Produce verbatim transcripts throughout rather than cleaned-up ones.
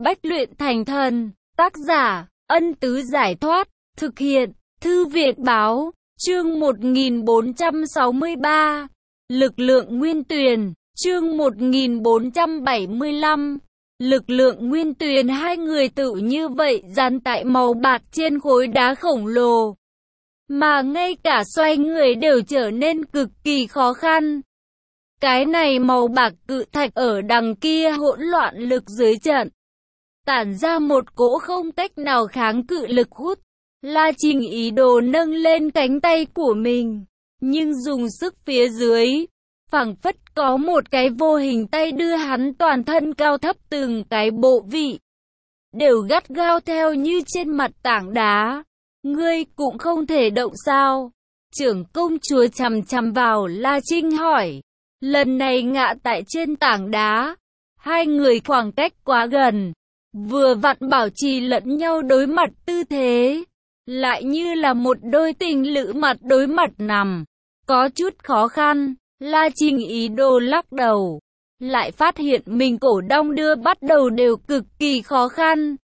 Bách luyện thành thần. Tác giả, Ân Tứ Giải Thoát. Thực hiện, Thư viện Báo. Chương một nghìn bốn trăm sáu mươi ba. Lực lượng nguyên tuyền. Chương một nghìn bốn trăm bảy mươi lăm. Lực lượng nguyên tuyền. Hai người tự như vậy dán tại màu bạc trên khối đá khổng lồ, mà ngay cả xoay người đều trở nên cực kỳ khó khăn. Cái này màu bạc cự thạch ở đằng kia hỗn loạn lực dưới trận, tản ra một cỗ không cách nào kháng cự lực hút. La Trinh ý đồ nâng lên cánh tay của mình, nhưng dùng sức phía dưới, phảng phất có một cái vô hình tay đưa hắn toàn thân cao thấp từng cái bộ vị đều gắt gao theo như trên mặt tảng đá. Ngươi cũng không thể động sao? Trưởng công chúa chằm chằm vào La Trinh hỏi. Lần này ngã tại trên tảng đá, hai người khoảng cách quá gần, vừa vặn bảo trì lẫn nhau đối mặt tư thế, lại như là một đôi tình lữ mặt đối mặt nằm, có chút khó khăn. La Trinh ý đồ lắc đầu, lại phát hiện mình cổ đong đưa bắt đầu đều cực kỳ khó khăn.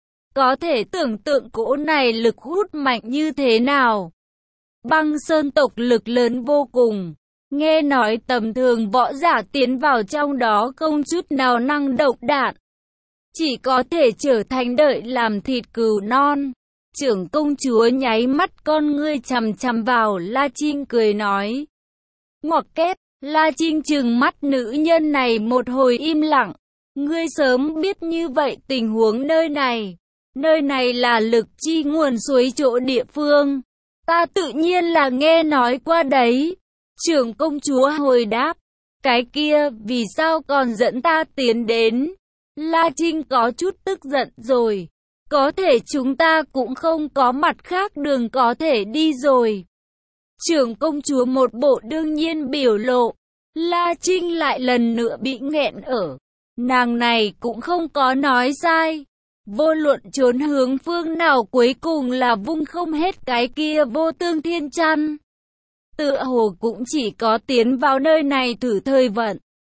Có thể tưởng tượng cỗ này lực hút mạnh như thế nào. Băng sơn tộc lực lớn vô cùng, nghe nói tầm thường võ giả tiến vào trong đó không chút nào năng động đạn, chỉ có thể trở thành đợi làm thịt cừu non. Trưởng công chúa nháy mắt con ngươi chằm chằm vào La Trinh cười nói. Ngoặc kép. La Trinh trừng mắt nữ nhân này một hồi im lặng. Ngươi sớm biết như vậy tình huống nơi này. Nơi này là lực chi nguồn suối chỗ địa phương. Ta tự nhiên là nghe nói qua đấy. Trưởng công chúa hồi đáp. Cái kia vì sao còn dẫn ta tiến đến? La Trinh có chút tức giận rồi. Có thể chúng ta cũng không có mặt khác đường có thể đi rồi. Trưởng công chúa một bộ đương nhiên biểu lộ. La Trinh lại lần nữa bị nghẹn ở. Nàng này cũng không có nói sai. Vô luận trốn hướng phương nào cuối cùng là vung không hết cái kia vô tương thiên chăn. Tựa hồ cũng chỉ có tiến vào nơi này thử thời vận.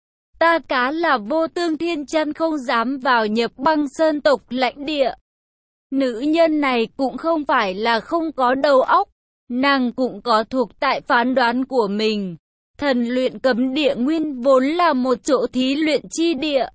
Ta cá là vô tương thiên chăn không dám vào nhập băng sơn tộc lãnh địa. Nữ nhân này cũng không phải là không có đầu óc. Nàng cũng có thuộc tại phán đoán của mình. Thần luyện cấm địa nguyên vốn là một chỗ thí luyện chi địa.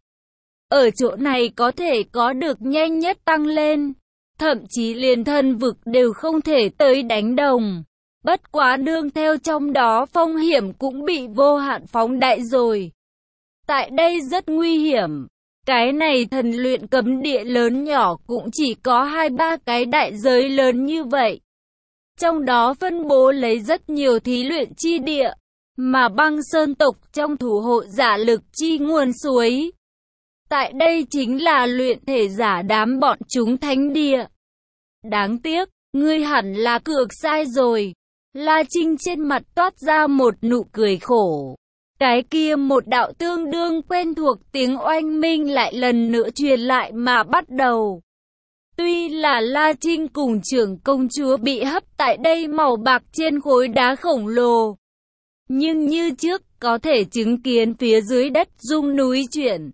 Ở chỗ này có thể có được nhanh nhất tăng lên. Thậm chí liền thân vực đều không thể tới đánh đồng. Bất quá đương theo trong đó phong hiểm cũng bị vô hạn phóng đại rồi. Tại đây rất nguy hiểm. Cái này thần luyện cấm địa lớn nhỏ cũng chỉ có hai ba cái đại giới lớn như vậy. Trong đó phân bố lấy rất nhiều thí luyện chi địa. Mà băng sơn tộc trong thủ hộ giả lực chi nguồn suối. Tại đây chính là luyện thể giả đám bọn chúng thánh địa. Đáng tiếc, ngươi hẳn là cược sai rồi. La Trinh trên mặt toát ra một nụ cười khổ. Cái kia một đạo tương đương quen thuộc tiếng oanh minh lại lần nữa truyền lại mà bắt đầu. Tuy là La Trinh cùng trưởng công chúa bị hấp tại đây màu bạc trên khối đá khổng lồ, nhưng như trước có thể chứng kiến phía dưới đất rung núi chuyển.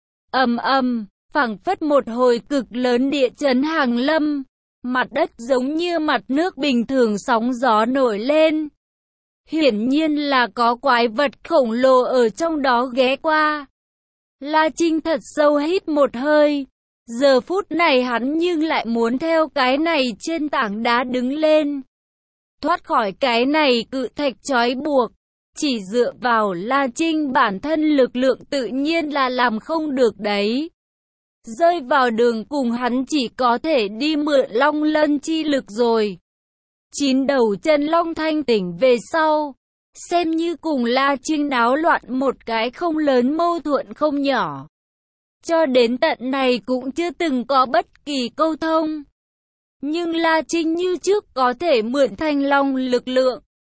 Ầm ầm, phảng phất một hồi cực lớn địa chấn hàng lâm, mặt đất giống như mặt nước bình thường sóng gió nổi lên. Hiển nhiên là có quái vật khổng lồ ở trong đó ghé qua. La Trinh thật sâu hít một hơi. Giờ phút này hắn nhưng lại muốn theo cái này trên tảng đá đứng lên, thoát khỏi cái này cự thạch trói buộc. Chỉ dựa vào La Trinh bản thân lực lượng tự nhiên là làm không được đấy. Rơi vào đường cùng hắn chỉ có thể đi mượn long lân chi lực rồi. Chín đầu chân long thanh tỉnh về sau, xem như cùng La Trinh náo loạn một cái không lớn mâu thuẫn không nhỏ. Cho đến tận này cũng chưa từng có bất kỳ câu thông. Nhưng La Trinh như trước có thể mượn thanh long lực lượng,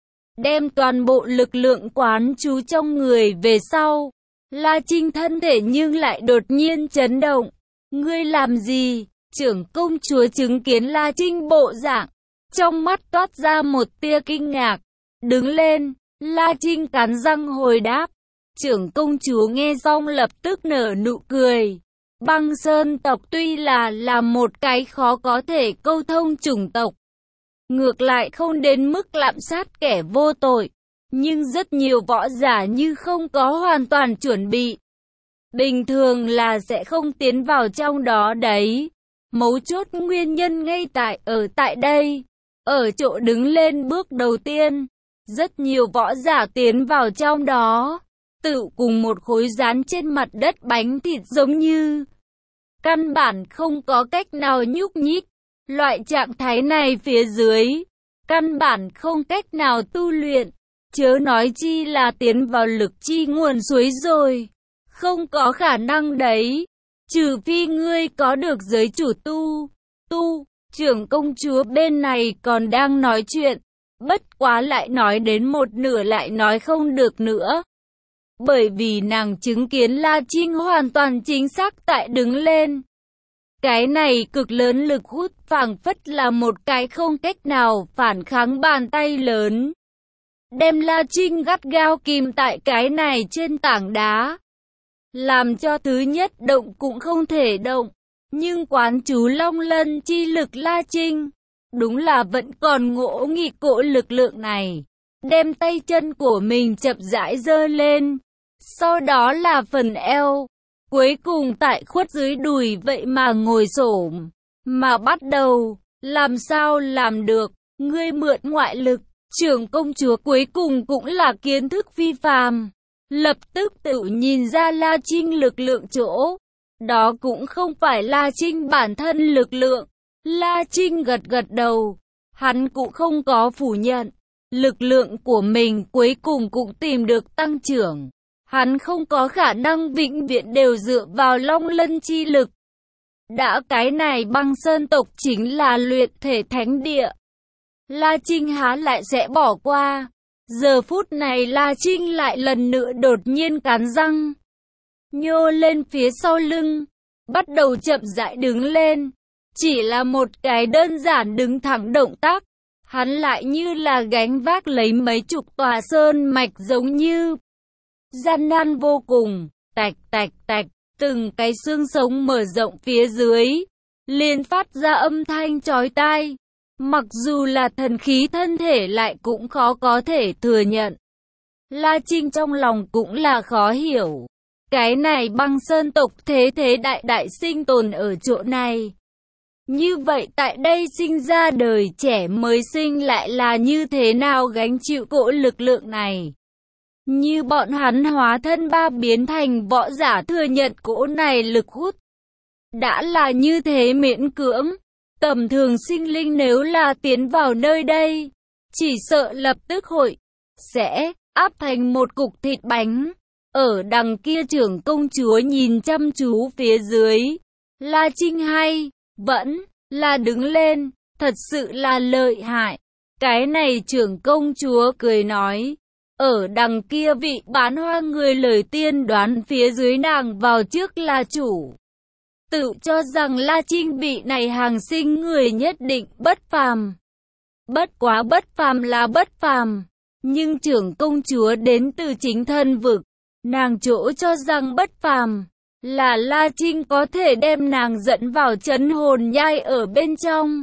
đem toàn bộ lực lượng quán trú trong người về sau. La Trinh thân thể nhưng lại đột nhiên chấn động. Ngươi làm gì? Trưởng công chúa chứng kiến La Trinh bộ dạng, trong mắt toát ra một tia kinh ngạc. Đứng lên, La Trinh cắn răng hồi đáp. Trưởng công chúa nghe xong lập tức nở nụ cười. Băng Sơn tộc tuy là là một cái khó có thể câu thông chủng tộc, ngược lại không đến mức lạm sát kẻ vô tội, nhưng rất nhiều võ giả như không có hoàn toàn chuẩn bị, bình thường là sẽ không tiến vào trong đó đấy. Mấu chốt nguyên nhân ngay tại ở tại đây, ở chỗ đứng lên bước đầu tiên, rất nhiều võ giả tiến vào trong đó, tự cùng một khối dán trên mặt đất bánh thịt giống như căn bản không có cách nào nhúc nhích. Loại trạng thái này phía dưới, căn bản không cách nào tu luyện, chớ nói chi là tiến vào lực chi nguồn suối rồi. Không có khả năng đấy, trừ phi ngươi có được giới chủ tu, tu, trưởng công chúa bên này còn đang nói chuyện, bất quá lại nói đến một nửa lại nói không được nữa. Bởi vì nàng chứng kiến La Trinh hoàn toàn chính xác tại đứng lên. Cái này cực lớn lực hút phảng phất là một cái không cách nào phản kháng bàn tay lớn, đem La Trinh gắt gao kìm tại cái này trên tảng đá, làm cho thứ nhất động cũng không thể động. Nhưng quán chú Long Lân chi lực La Trinh, đúng là vẫn còn ngỗ nghịch cỗ lực lượng này, đem tay chân của mình chậm rãi giơ lên, sau đó là phần eo, cuối cùng tại khuất dưới đùi vậy mà ngồi xổm, mà bắt đầu, làm sao làm được, ngươi mượn ngoại lực, trưởng công chúa cuối cùng cũng là kiến thức phi phàm, lập tức tự nhìn ra La Trinh lực lượng chỗ. Đó cũng không phải La Trinh bản thân lực lượng. La Trinh gật gật đầu, hắn cũng không có phủ nhận, lực lượng của mình cuối cùng cũng tìm được tăng trưởng. Hắn không có khả năng vĩnh viễn đều dựa vào Long Lân chi lực. Đã cái này Băng Sơn tộc chính là luyện thể thánh địa, La Trinh há lại sẽ bỏ qua. Giờ phút này La Trinh lại lần nữa đột nhiên cắn răng, nhô lên phía sau lưng, bắt đầu chậm rãi đứng lên. Chỉ là một cái đơn giản đứng thẳng động tác, hắn lại như là gánh vác lấy mấy chục tòa sơn mạch giống như gian nan vô cùng. Tạch tạch tạch, từng cái xương sống mở rộng phía dưới, liền phát ra âm thanh chói tai. Mặc dù là thần khí thân thể lại cũng khó có thể thừa nhận. La Trinh trong lòng cũng là khó hiểu. Cái này Băng Sơn tộc thế thế đại đại sinh tồn ở chỗ này. Như vậy tại đây sinh ra đời trẻ mới sinh lại là như thế nào gánh chịu cỗ lực lượng này? Như bọn hắn hóa thân ba biến thành võ giả thừa nhận cỗ này lực hút. Đã là như thế miễn cưỡng. Tầm thường sinh linh nếu là tiến vào nơi đây, chỉ sợ lập tức hội sẽ áp thành một cục thịt bánh. Ở đằng kia trưởng công chúa nhìn chăm chú phía dưới, La Trinh hay vẫn là đứng lên, thật sự là lợi hại. Cái này trưởng công chúa cười nói, ở đằng kia vị bán hoa người lời tiên đoán phía dưới nàng vào trước là chủ. Tự cho rằng La Trinh vị này hàng sinh người nhất định bất phàm. Bất quá bất phàm là bất phàm, nhưng trưởng công chúa đến từ chính thân vực, nàng chỗ cho rằng bất phàm là La Trinh có thể đem nàng dẫn vào trấn hồn nhai ở bên trong.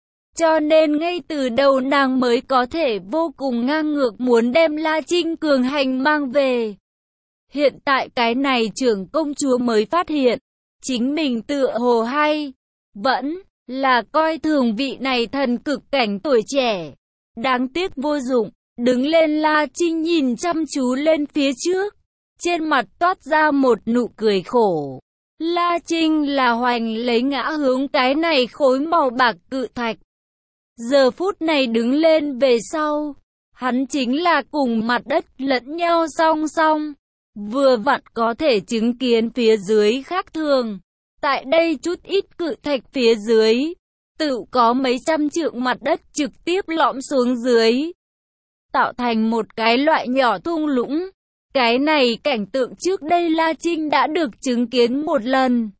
Cho nên ngay từ đầu nàng mới có thể vô cùng ngang ngược muốn đem La Trinh cường hành mang về. Hiện tại cái này trưởng công chúa mới phát hiện, chính mình tựa hồ hay vẫn là coi thường vị này thần cực cảnh tuổi trẻ. Đáng tiếc vô dụng, đứng lên. La Trinh nhìn chăm chú lên phía trước, trên mặt toát ra một nụ cười khổ. La Trinh là hoành lấy ngã hướng cái này khối màu bạc cự thạch. Giờ phút này đứng lên về sau, hắn chính là cùng mặt đất lẫn nhau song song. Vừa vặn có thể chứng kiến phía dưới khác thường. Tại đây chút ít cự thạch phía dưới, tự có mấy trăm trượng mặt đất trực tiếp lõm xuống dưới, tạo thành một cái loại nhỏ thung lũng. Cái này cảnh tượng trước đây La Trinh đã được chứng kiến một lần.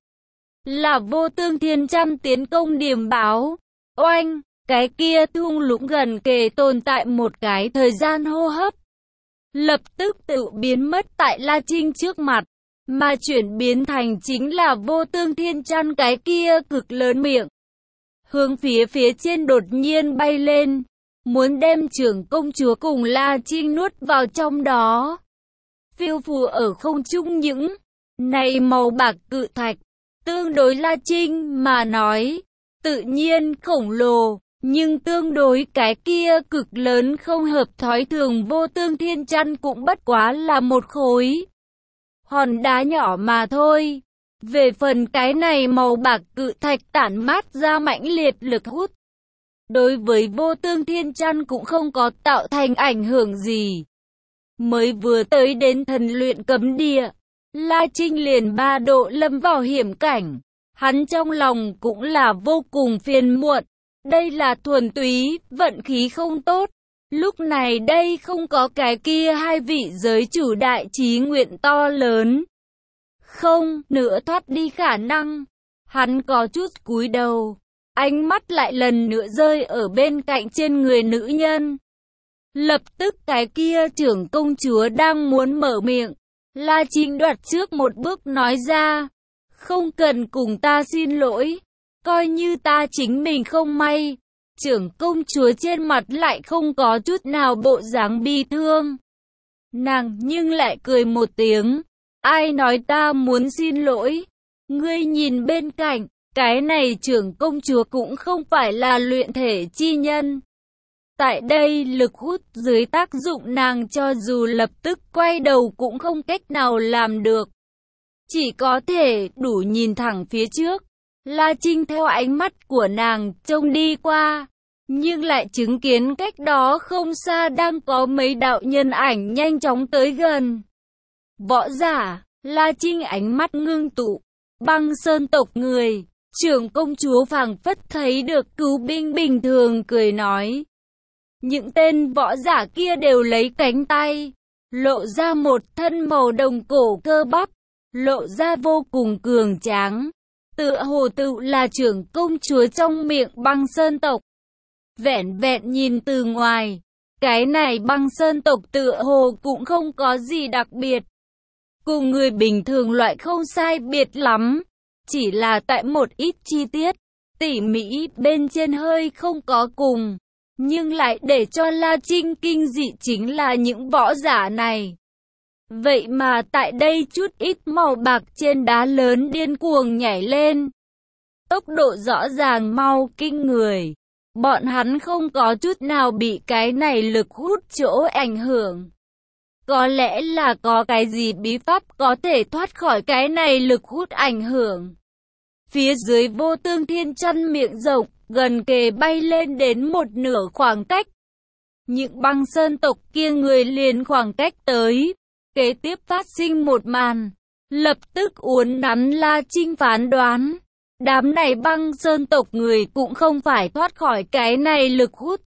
Là Vô Tương Thiên Trăm tiến công điểm báo. Oanh, cái kia thung lũng gần kề tồn tại một cái thời gian hô hấp, lập tức tự biến mất tại La Trinh trước mặt. mà chuyển biến thành chính là Vô Tương Thiên Chăn cái kia cực lớn miệng. Hướng phía phía trên đột nhiên bay lên, muốn đem trưởng công chúa cùng La Trinh nuốt vào trong đó. Phiêu phù ở không trung những này màu bạc cự thạch, tương đối La Trinh mà nói, tự nhiên khổng lồ, nhưng tương đối cái kia cực lớn không hợp thói thường Vô Tương Thiên Chăn cũng bất quá là một khối hòn đá nhỏ mà thôi. Về phần cái này màu bạc cự thạch tản mát ra mãnh liệt lực hút, đối với Vô Tương Thiên Chăn cũng không có tạo thành ảnh hưởng gì. Mới vừa tới đến thần luyện cấm địa, La Trinh liền ba độ lâm vào hiểm cảnh. Hắn trong lòng cũng là vô cùng phiền muộn. Đây là thuần túy, vận khí không tốt. Lúc này đây không có cái kia hai vị giới chủ đại chí nguyện to lớn. Không nữa thoát đi khả năng. Hắn có chút cúi đầu, ánh mắt lại lần nữa rơi ở bên cạnh trên người nữ nhân. Lập tức cái kia trưởng công chúa đang muốn mở miệng, La Trinh đoạt trước một bước nói ra, không cần cùng ta xin lỗi, coi như ta chính mình không may. Trưởng công chúa trên mặt lại không có chút nào bộ dáng bi thương. Nàng nhưng lại cười một tiếng, ai nói ta muốn xin lỗi? Ngươi nhìn bên cạnh, cái này trưởng công chúa cũng không phải là luyện thể chi nhân. Tại đây lực hút dưới tác dụng nàng cho dù lập tức quay đầu cũng không cách nào làm được. Chỉ có thể đủ nhìn thẳng phía trước. La Trinh theo ánh mắt của nàng trông đi qua, nhưng lại chứng kiến cách đó không xa đang có mấy đạo nhân ảnh nhanh chóng tới gần. Võ giả, La Trinh ánh mắt ngưng tụ, Băng Sơn tộc người, trưởng công chúa phảng phất thấy được cứu binh bình thường cười nói. Những tên võ giả kia đều lấy cánh tay, lộ ra một thân màu đồng cổ cơ bắp, lộ ra vô cùng cường tráng. Tựa hồ tự là trưởng công chúa trong miệng Băng Sơn tộc. Vẹn vẹn nhìn từ ngoài, cái này Băng Sơn tộc tựa hồ cũng không có gì đặc biệt. Cùng người bình thường loại không sai biệt lắm, chỉ là tại một ít chi tiết, tỉ mỉ bên trên hơi không có cùng. Nhưng lại để cho La Trinh kinh dị chính là những võ giả này. Vậy mà tại đây chút ít màu bạc trên đá lớn điên cuồng nhảy lên. Tốc độ rõ ràng mau kinh người. Bọn hắn không có chút nào bị cái này lực hút chỗ ảnh hưởng. Có lẽ là có cái gì bí pháp có thể thoát khỏi cái này lực hút ảnh hưởng. Phía dưới Vô Tương Thiên Chăn miệng rộng, gần kề bay lên đến một nửa khoảng cách. Những Băng Sơn tộc kia người liền khoảng cách tới. Kế tiếp phát sinh một màn, lập tức uốn nắn La Trinh phán đoán. Đám này Băng Sơn tộc người cũng không phải thoát khỏi cái này lực hút,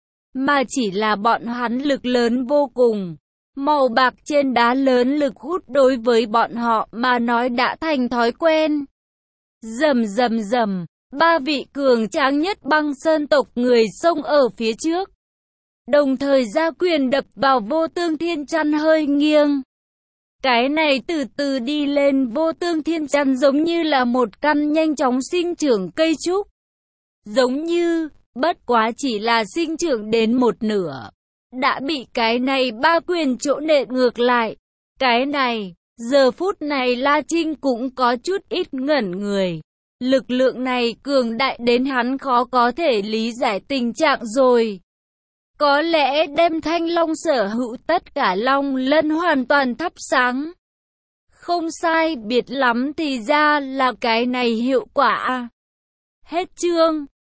mà chỉ là bọn hắn lực lớn vô cùng. Màu bạc trên đá lớn lực hút đối với bọn họ mà nói đã thành thói quen. Rầm rầm rầm, ba vị cường tráng nhất Băng Sơn tộc người xông ở phía trước, đồng thời ra quyền đập vào Vô Tương Thiên Chăn hơi nghiêng. Cái này từ từ đi lên Vô Tương Thiên Chăn giống như là một căn nhanh chóng sinh trưởng cây trúc. Giống như, bất quá chỉ là sinh trưởng đến một nửa, đã bị cái này ba quyền chỗ nện ngược lại. Cái này, giờ phút này La Trinh cũng có chút ít ngẩn người. Lực lượng này cường đại đến hắn khó có thể lý giải tình trạng rồi. Có lẽ đem Thanh Long sở hữu tất cả long lân hoàn toàn thắp sáng. Không sai biệt lắm thì ra là cái này hiệu quả. Hết chương.